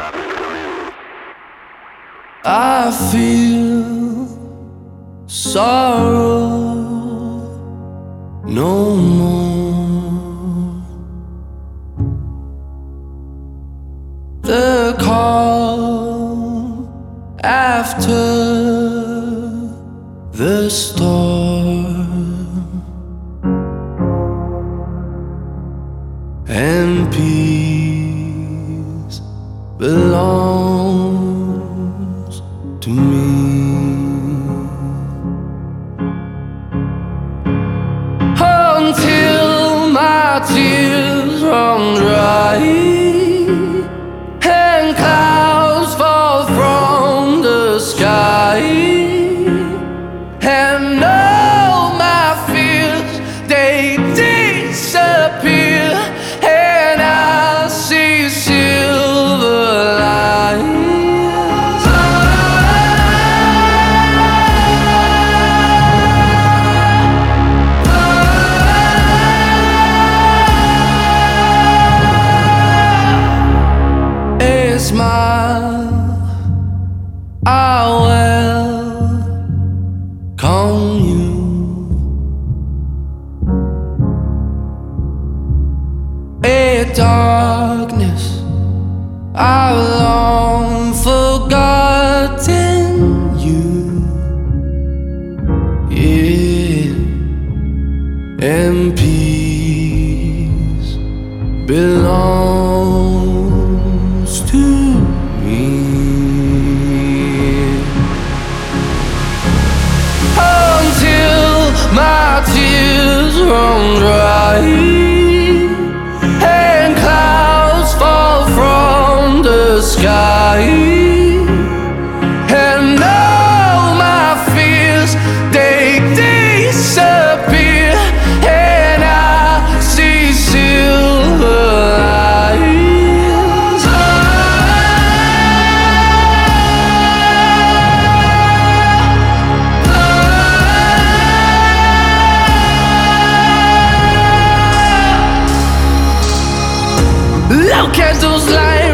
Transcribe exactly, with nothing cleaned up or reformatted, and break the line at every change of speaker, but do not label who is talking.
I feel sorrow no more. The calm after the storm, and peace belongs to me. Until my tears run dry and clouds fall from the sky, and all my fears they disappear, and I see silver lines. A smile I welcome you. A darkness I've long forgotten you. Yeah, and peace belongs to me. Until my tears run dry and clouds fall from the sky, and all my fears they disappear, and I see silver lines. Look at those lines.